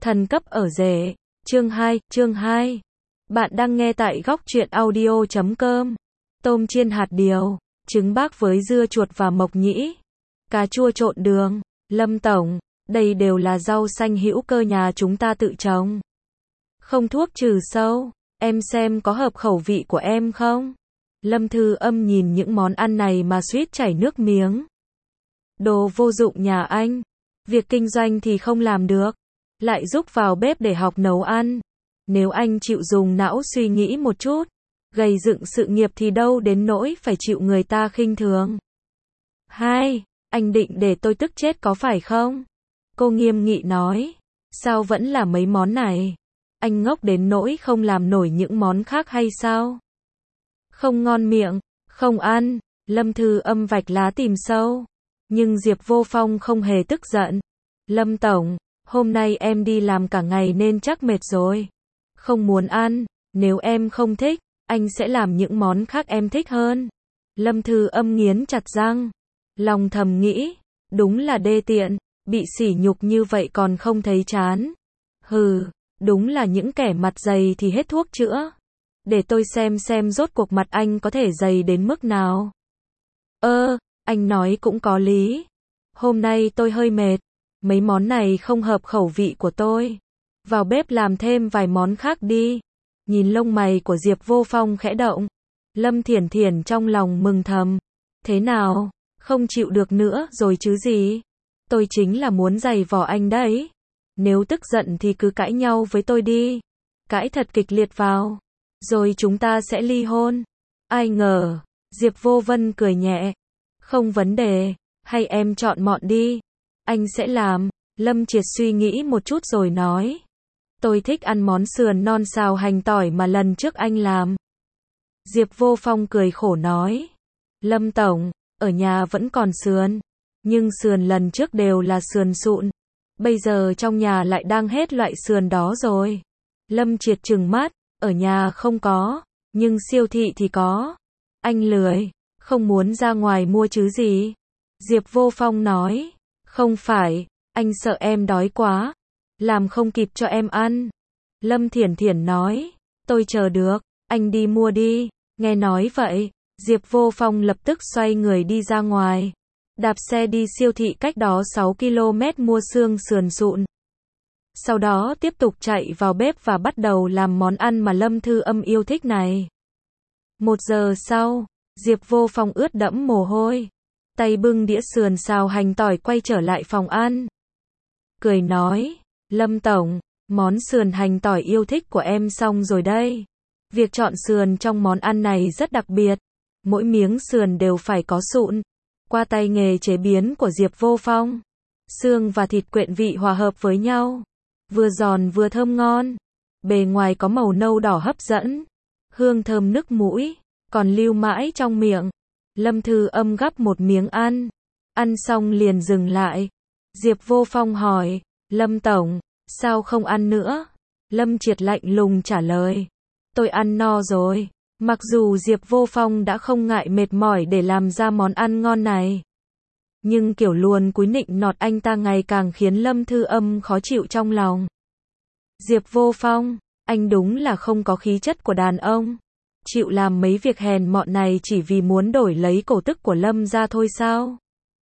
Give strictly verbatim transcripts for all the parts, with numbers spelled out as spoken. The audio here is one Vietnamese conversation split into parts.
Thần cấp ở rể. Chương hai, chương hai. Bạn đang nghe tại góc truyện audio chấm com. Tôm chiên hạt điều, trứng bác với dưa chuột và mộc nhĩ, cà chua trộn đường. Lâm tổng, đây đều là rau xanh hữu cơ nhà chúng ta tự trồng. Không thuốc trừ sâu, em xem có hợp khẩu vị của em không? Lâm Thư Âm nhìn những món ăn này mà suýt chảy nước miếng. Đồ vô dụng nhà anh. Việc kinh doanh thì không làm được, lại giúp vào bếp để học nấu ăn. Nếu anh chịu dùng não suy nghĩ một chút, gầy dựng sự nghiệp thì đâu đến nỗi phải chịu người ta khinh thường. Hai, anh định để tôi tức chết có phải không? Cô nghiêm nghị nói. Sao vẫn là mấy món này? Anh ngốc đến nỗi không làm nổi những món khác hay sao? Không ngon miệng, không ăn. Lâm Thư Âm vạch lá tìm sâu. Nhưng Diệp Vô Phong không hề tức giận. Lâm tổng, hôm nay em đi làm cả ngày nên chắc mệt rồi. Không muốn ăn, nếu em không thích, anh sẽ làm những món khác em thích hơn. Lâm Thư Âm nghiến chặt răng. Lòng thầm nghĩ, đúng là đê tiện, bị sỉ nhục như vậy còn không thấy chán. Hừ, đúng là những kẻ mặt dày thì hết thuốc chữa. Để tôi xem xem rốt cuộc mặt anh có thể dày đến mức nào. Ơ, anh nói cũng có lý. Hôm nay tôi hơi mệt, mấy món này không hợp khẩu vị của tôi. Vào bếp làm thêm vài món khác đi. Nhìn lông mày của Diệp Vô Phong khẽ động, Lâm Thiển Thiển trong lòng mừng thầm. Thế nào, không chịu được nữa rồi chứ gì? Tôi chính là muốn giày vò anh đấy. Nếu tức giận thì cứ cãi nhau với tôi đi. Cãi thật kịch liệt vào, rồi chúng ta sẽ ly hôn. Ai ngờ, Diệp Vô Vân cười nhẹ. Không vấn đề, hay em chọn mọn đi. Anh sẽ làm. Lâm Triệt suy nghĩ một chút rồi nói. Tôi thích ăn món sườn non xào hành tỏi mà lần trước anh làm. Diệp Vô Phong cười khổ nói. Lâm tổng, ở nhà vẫn còn sườn. Nhưng sườn lần trước đều là sườn sụn. Bây giờ trong nhà lại đang hết loại sườn đó rồi. Lâm Triệt trừng mắt. Ở nhà không có, nhưng siêu thị thì có. Anh lười, không muốn ra ngoài mua chứ gì. Diệp Vô Phong nói. Không phải, anh sợ em đói quá, làm không kịp cho em ăn. Lâm Thiển Thiển nói. Tôi chờ được, anh đi mua đi. Nghe nói vậy, Diệp Vô Phong lập tức xoay người đi ra ngoài. Đạp xe đi siêu thị cách đó sáu ki lô mét mua xương sườn sụn. Sau đó tiếp tục chạy vào bếp và bắt đầu làm món ăn mà Lâm Thư Âm yêu thích này. Một giờ sau, Diệp Vô Phong ướt đẫm mồ hôi, tay bưng đĩa sườn xào hành tỏi quay trở lại phòng ăn. Cười nói, Lâm tổng, món sườn hành tỏi yêu thích của em xong rồi đây. Việc chọn sườn trong món ăn này rất đặc biệt. Mỗi miếng sườn đều phải có sụn. Qua tay nghề chế biến của Diệp Vô Phong, xương và thịt quyện vị hòa hợp với nhau. Vừa giòn vừa thơm ngon. Bề ngoài có màu nâu đỏ hấp dẫn. Hương thơm nức mũi, còn lưu mãi trong miệng. Lâm Thư Âm gắp một miếng ăn. Ăn xong liền dừng lại. Diệp Vô Phong hỏi, Lâm tổng, sao không ăn nữa? Lâm Triệt lạnh lùng trả lời. Tôi ăn no rồi. Mặc dù Diệp Vô Phong đã không ngại mệt mỏi để làm ra món ăn ngon này, nhưng kiểu luồn cúi nịnh nọt anh ta ngày càng khiến Lâm Thư Âm khó chịu trong lòng. Diệp Vô Phong, anh đúng là không có khí chất của đàn ông. Chịu làm mấy việc hèn mọn này chỉ vì muốn đổi lấy cổ tức của Lâm ra thôi sao?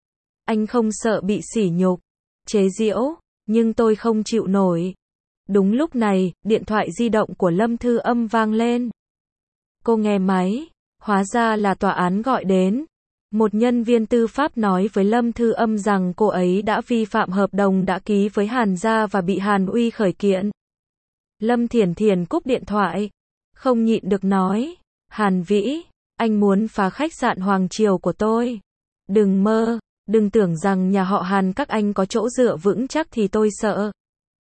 Anh không sợ bị sỉ nhục, chế giễu, nhưng tôi không chịu nổi. Đúng lúc này, điện thoại di động của Lâm Thư Âm vang lên. Cô nghe máy, hóa ra là tòa án gọi đến. Một nhân viên tư pháp nói với Lâm Thư Âm rằng cô ấy đã vi phạm hợp đồng đã ký với Hàn gia và bị Hàn Uy khởi kiện. Lâm Thiển Thiển cúp điện thoại, không nhịn được nói, Hàn Vĩ, anh muốn phá khách sạn Hoàng Triều của tôi. Đừng mơ, đừng tưởng rằng nhà họ Hàn các anh có chỗ dựa vững chắc thì tôi sợ.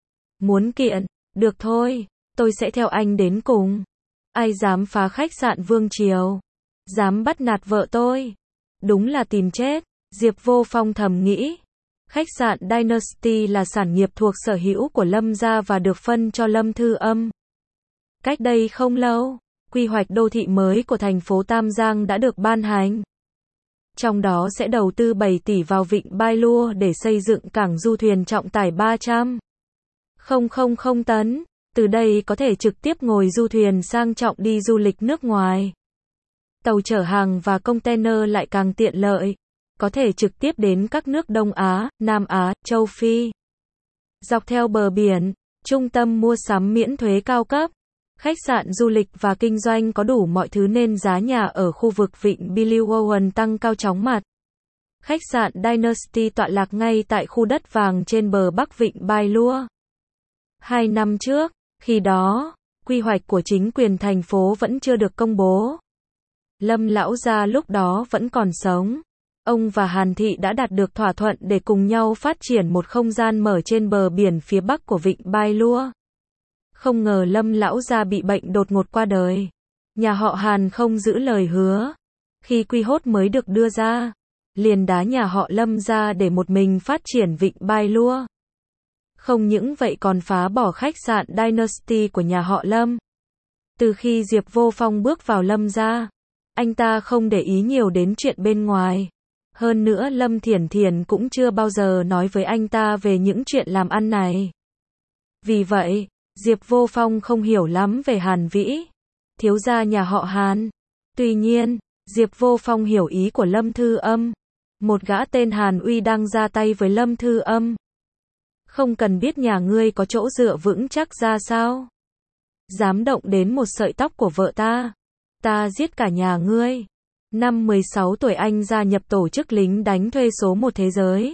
Muốn kiện, được thôi, tôi sẽ theo anh đến cùng. Ai dám phá khách sạn Vương Triều, dám bắt nạt vợ tôi, đúng là tìm chết. Diệp Vô Phong thầm nghĩ. Khách sạn Dynasty là sản nghiệp thuộc sở hữu của Lâm gia và được phân cho Lâm Thư Âm. Cách đây không lâu, quy hoạch đô thị mới của thành phố Tam Giang đã được ban hành. Trong đó sẽ đầu tư bảy tỷ vào vịnh Bai Lua để xây dựng cảng du thuyền trọng tải ba trăm không không không tấn. Từ đây có thể trực tiếp ngồi du thuyền sang trọng đi du lịch nước ngoài. Tàu chở hàng và container lại càng tiện lợi, có thể trực tiếp đến các nước Đông Á, Nam Á, châu Phi. Dọc theo bờ biển, trung tâm mua sắm miễn thuế cao cấp, khách sạn du lịch và kinh doanh có đủ mọi thứ nên giá nhà ở khu vực vịnh Billabong tăng cao chóng mặt. Khách sạn Dynasty tọa lạc ngay tại khu đất vàng trên bờ bắc vịnh Bai Lua. Hai năm trước, khi đó, quy hoạch của chính quyền thành phố vẫn chưa được công bố. Lâm lão gia lúc đó vẫn còn sống. Ông và Hàn Thị đã đạt được thỏa thuận để cùng nhau phát triển một không gian mở trên bờ biển phía bắc của vịnh Bai Lua. Không ngờ Lâm lão gia bị bệnh đột ngột qua đời. Nhà họ Hàn không giữ lời hứa. Khi quy hốt mới được đưa ra, liền đá nhà họ Lâm ra để một mình phát triển vịnh Bai Lua. Không những vậy còn phá bỏ khách sạn Dynasty của nhà họ Lâm. Từ khi Diệp Vô Phong bước vào Lâm gia, anh ta không để ý nhiều đến chuyện bên ngoài. Hơn nữa Lâm Thiển Thiển cũng chưa bao giờ nói với anh ta về những chuyện làm ăn này. Vì vậy, Diệp Vô Phong không hiểu lắm về Hàn Vĩ, thiếu gia nhà họ Hàn. Tuy nhiên, Diệp Vô Phong hiểu ý của Lâm Thư Âm. Một gã tên Hàn Uy đang ra tay với Lâm Thư Âm. Không cần biết nhà ngươi có chỗ dựa vững chắc ra sao. Dám động đến một sợi tóc của vợ ta, ta giết cả nhà ngươi. Năm mười sáu tuổi anh gia nhập tổ chức lính đánh thuê số một thế giới.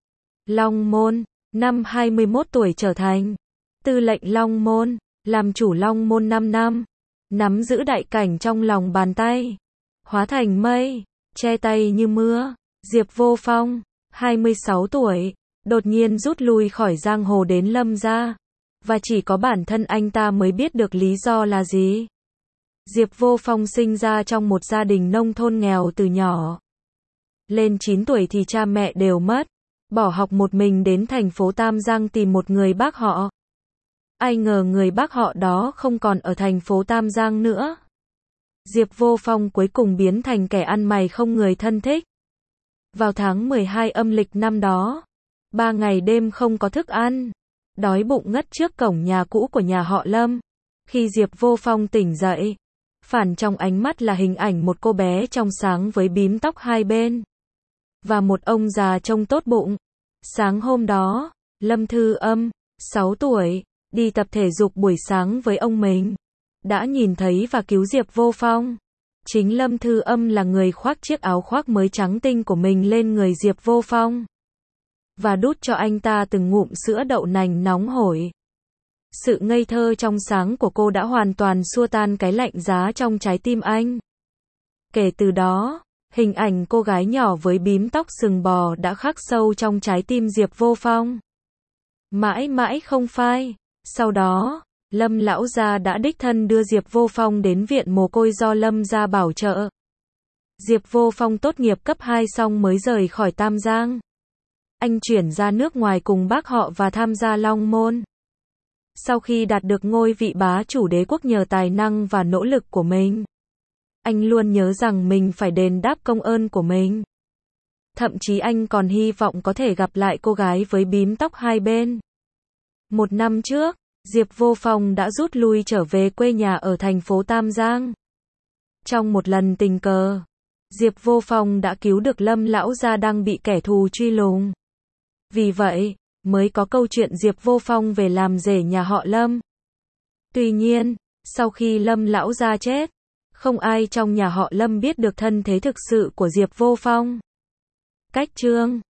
Long Môn, năm hai mươi mốt tuổi trở thành tư lệnh Long Môn, làm chủ Long Môn năm năm, nắm giữ đại cảnh trong lòng bàn tay, hóa thành mây, che tay như mưa. Diệp Vô Phong, hai mươi sáu tuổi, đột nhiên rút lui khỏi giang hồ đến Lâm gia, và chỉ có bản thân anh ta mới biết được lý do là gì. Diệp Vô Phong sinh ra trong một gia đình nông thôn nghèo từ nhỏ. Lên chín tuổi thì cha mẹ đều mất, bỏ học một mình đến thành phố Tam Giang tìm một người bác họ. Ai ngờ người bác họ đó không còn ở thành phố Tam Giang nữa. Diệp Vô Phong cuối cùng biến thành kẻ ăn mày không người thân thích. Vào tháng mười hai âm lịch năm đó, ba ngày đêm không có thức ăn, đói bụng ngất trước cổng nhà cũ của nhà họ Lâm. Khi Diệp Vô Phong tỉnh dậy, phản trong ánh mắt là hình ảnh một cô bé trong sáng với bím tóc hai bên, và một ông già trông tốt bụng. Sáng hôm đó, Lâm Thư Âm, sáu tuổi, đi tập thể dục buổi sáng với ông mình, đã nhìn thấy và cứu Diệp Vô Phong. Chính Lâm Thư Âm là người khoác chiếc áo khoác mới trắng tinh của mình lên người Diệp Vô Phong, và đút cho anh ta từng ngụm sữa đậu nành nóng hổi. Sự ngây thơ trong sáng của cô đã hoàn toàn xua tan cái lạnh giá trong trái tim anh. Kể từ đó, hình ảnh cô gái nhỏ với bím tóc sừng bò đã khắc sâu trong trái tim Diệp Vô Phong. Mãi mãi không phai. Sau đó, Lâm lão gia đã đích thân đưa Diệp Vô Phong đến viện mồ côi do Lâm gia bảo trợ. Diệp Vô Phong tốt nghiệp cấp hai xong mới rời khỏi Tam Giang. Anh chuyển ra nước ngoài cùng bác họ và tham gia Long Môn. Sau khi đạt được ngôi vị bá chủ đế quốc nhờ tài năng và nỗ lực của mình, anh luôn nhớ rằng mình phải đền đáp công ơn của mình. Thậm chí anh còn hy vọng có thể gặp lại cô gái với bím tóc hai bên. Một năm trước, Diệp Vô Phong đã rút lui trở về quê nhà ở thành phố Tam Giang. Trong một lần tình cờ, Diệp Vô Phong đã cứu được Lâm lão gia đang bị kẻ thù truy lùng. Vì vậy, mới có câu chuyện Diệp Vô Phong về làm rể nhà họ Lâm. Tuy nhiên, sau khi Lâm lão gia chết, không ai trong nhà họ Lâm biết được thân thế thực sự của Diệp Vô Phong. Cách chương